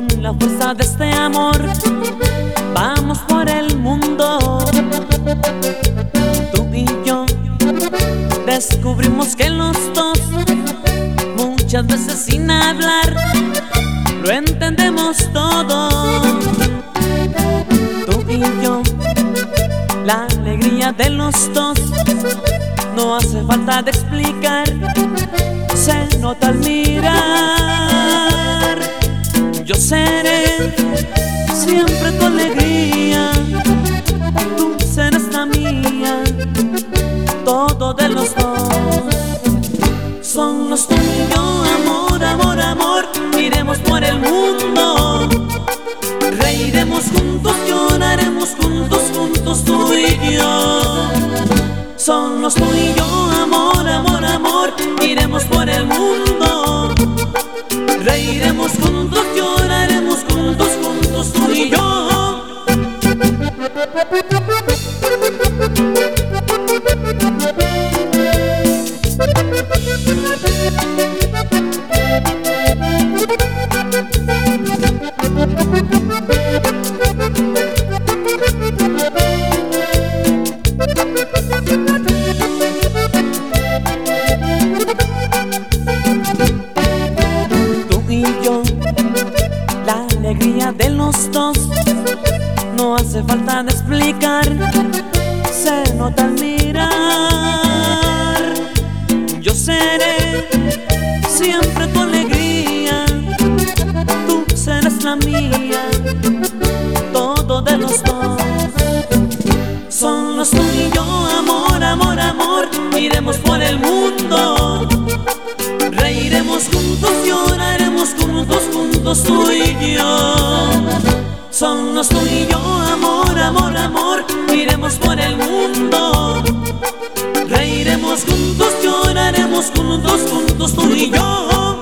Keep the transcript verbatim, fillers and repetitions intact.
la fuerza de este amor vamos por el mundo. Tú y yo descubrimos que los dos, muchas veces sin hablar, lo entendemos todo. Tú y yo, la alegría de los dos, no hace falta de explicar, se nota al mirar. Yo seré siempre tu alegría, tú serás la mía, todo de los dos. Somos tú y yo, amor, amor, amor, iremos por el mundo, reiremos juntos, lloraremos juntos, juntos tú y yo. Somos tú y yo, amor, amor, amor, iremos por el mundo, reiremos juntos, lloraremos juntos, juntos tú y yo. Tú y yo, la alegría de los dos, no hace falta de explicar, se nota al mirar. Yo seré siempre tu alegría, tú serás la mía, todo de los dos. Somos tú y yo, amor, amor, amor, iremos por el mundo, reiremos juntos, lloraremos juntos, juntos tú y yo. Somos tú y yo, amor, amor, amor, iremos por el mundo, reiremos juntos, lloraremos juntos, juntos tú y yo.